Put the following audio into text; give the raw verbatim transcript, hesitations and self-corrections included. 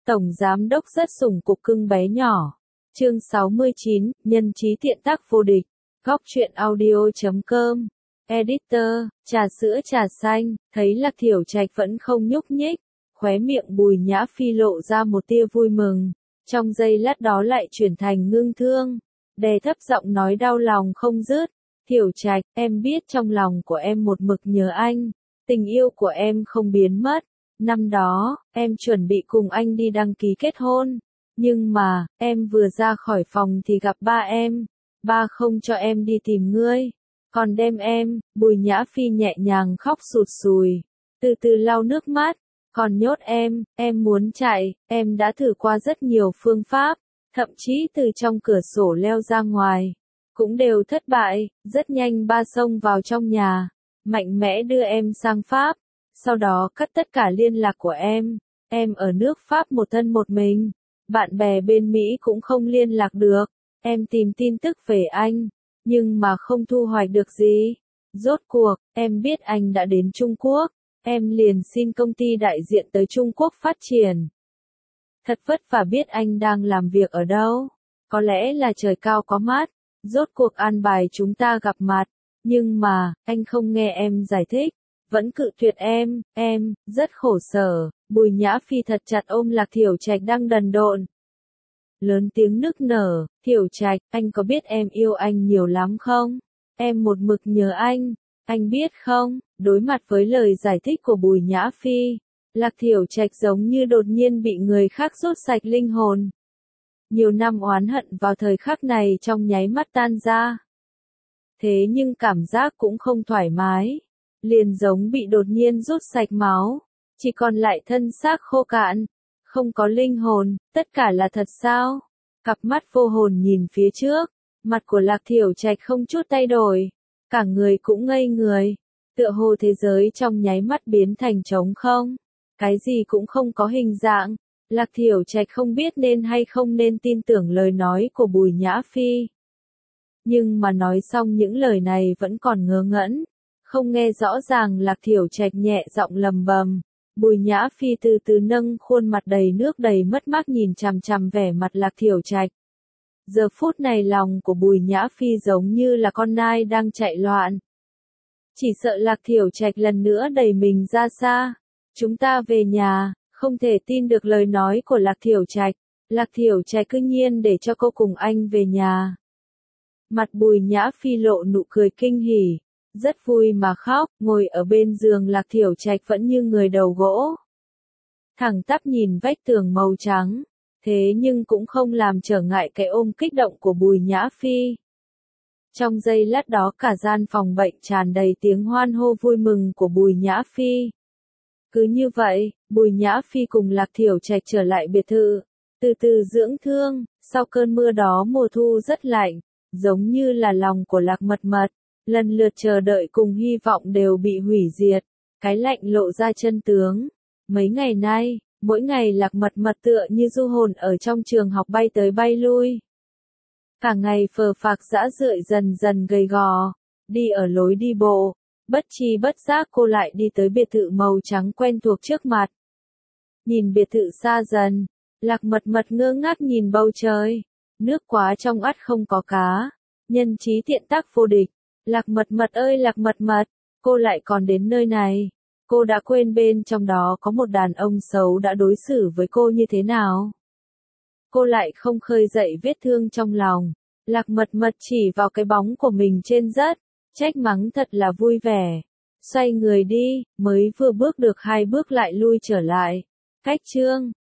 Tổng giám đốc rất sủng cục cưng bé nhỏ. Chương sáu mươi chín, nhân trí tiện tác vô địch. Góc truyện audio chấm com. Editor, trà sữa trà xanh, thấy Lạc Thiểu Trạch vẫn không nhúc nhích, khóe miệng Bùi Nhã Phi lộ ra một tia vui mừng, trong giây lát đó lại chuyển thành ngưng thương, đè thấp giọng nói đau lòng không dứt. Thiểu Trạch, em biết trong lòng của em một mực nhớ anh, tình yêu của em không biến mất. Năm đó, em chuẩn bị cùng anh đi đăng ký kết hôn, nhưng mà, em vừa ra khỏi phòng thì gặp ba em, ba không cho em đi tìm ngươi, còn đem em. Bùi Nhã Phi nhẹ nhàng khóc sụt sùi, từ từ lau nước mắt, còn nhốt em, em muốn chạy, em đã thử qua rất nhiều phương pháp, thậm chí từ trong cửa sổ leo ra ngoài, cũng đều thất bại. Rất nhanh ba xông vào trong nhà, mạnh mẽ đưa em sang Pháp. Sau đó cắt tất cả liên lạc của em, em ở nước Pháp một thân một mình, bạn bè bên Mỹ cũng không liên lạc được, em tìm tin tức về anh, nhưng mà không thu hoạch được gì. Rốt cuộc, em biết anh đã đến Trung Quốc, em liền xin công ty đại diện tới Trung Quốc phát triển. Thật vất vả biết anh đang làm việc ở đâu, có lẽ là trời cao có mắt, rốt cuộc an bài chúng ta gặp mặt, nhưng mà, anh không nghe em giải thích. Vẫn cự tuyệt em, em, rất khổ sở. Bùi Nhã Phi thật chặt ôm Lạc Thiểu Trạch đang đần độn. Lớn tiếng nức nở, Thiểu Trạch, anh có biết em yêu anh nhiều lắm không? Em một mực nhớ anh, anh biết không? Đối mặt với lời giải thích của Bùi Nhã Phi, Lạc Thiểu Trạch giống như đột nhiên bị người khác rút sạch linh hồn. Nhiều năm oán hận vào thời khắc này trong nháy mắt tan ra. Thế nhưng cảm giác cũng không thoải mái. Liền giống bị đột nhiên rút sạch máu, chỉ còn lại thân xác khô cạn, không có linh hồn. Tất cả là thật sao? Cặp mắt vô hồn nhìn phía trước, mặt của Lạc Thiểu Trạch không chút thay đổi, cả người cũng ngây người, tựa hồ thế giới trong nháy mắt biến thành trống không, cái gì cũng không có hình dạng. Lạc Thiểu Trạch không biết nên hay không nên tin tưởng lời nói của Bùi Nhã Phi, nhưng mà nói xong những lời này vẫn còn ngớ ngẩn. Không nghe rõ ràng. Lạc Thiểu Trạch nhẹ giọng lầm bầm. Bùi Nhã Phi từ từ nâng khuôn mặt đầy nước đầy mất mát nhìn chằm chằm vẻ mặt Lạc Thiểu Trạch. Giờ phút này lòng của Bùi Nhã Phi giống như là con nai đang chạy loạn. Chỉ sợ Lạc Thiểu Trạch lần nữa đẩy mình ra xa. Chúng ta về nhà, không thể tin được lời nói của Lạc Thiểu Trạch. Lạc Thiểu Trạch cứ nhiên để cho cô cùng anh về nhà. Mặt Bùi Nhã Phi lộ nụ cười kinh hỉ. Rất vui mà khóc, ngồi ở bên giường Lạc Thiểu Trạch vẫn như người đầu gỗ. Thẳng tắp nhìn vách tường màu trắng, thế nhưng cũng không làm trở ngại cái ôm kích động của Bùi Nhã Phi. Trong giây lát đó cả gian phòng bệnh tràn đầy tiếng hoan hô vui mừng của Bùi Nhã Phi. Cứ như vậy, Bùi Nhã Phi cùng Lạc Thiểu Trạch trở lại biệt thự, từ từ dưỡng thương. Sau cơn mưa đó mùa thu rất lạnh, giống như là lòng của Lạc Mật Mật. Lần lượt chờ đợi cùng hy vọng đều bị hủy diệt, cái lạnh lộ ra chân tướng. Mấy ngày nay, mỗi ngày Lạc Mật Mật tựa như du hồn ở trong trường học bay tới bay lui. Cả ngày phờ phạc dã rượi dần dần gầy gò, đi ở lối đi bộ, bất tri bất giác cô lại đi tới biệt thự màu trắng quen thuộc trước mặt. Nhìn biệt thự xa dần, Lạc Mật Mật ngơ ngác nhìn bầu trời, nước quá trong ắt không có cá, nhân trí tiện tác vô địch. Lạc Mật Mật ơi Lạc Mật Mật, cô lại còn đến nơi này. Cô đã quên bên trong đó có một đàn ông xấu đã đối xử với cô như thế nào. Cô lại không khơi dậy vết thương trong lòng. Lạc Mật Mật chỉ vào cái bóng của mình trên đất, trách mắng thật là vui vẻ. Xoay người đi, mới vừa bước được hai bước lại lui trở lại. Cách chương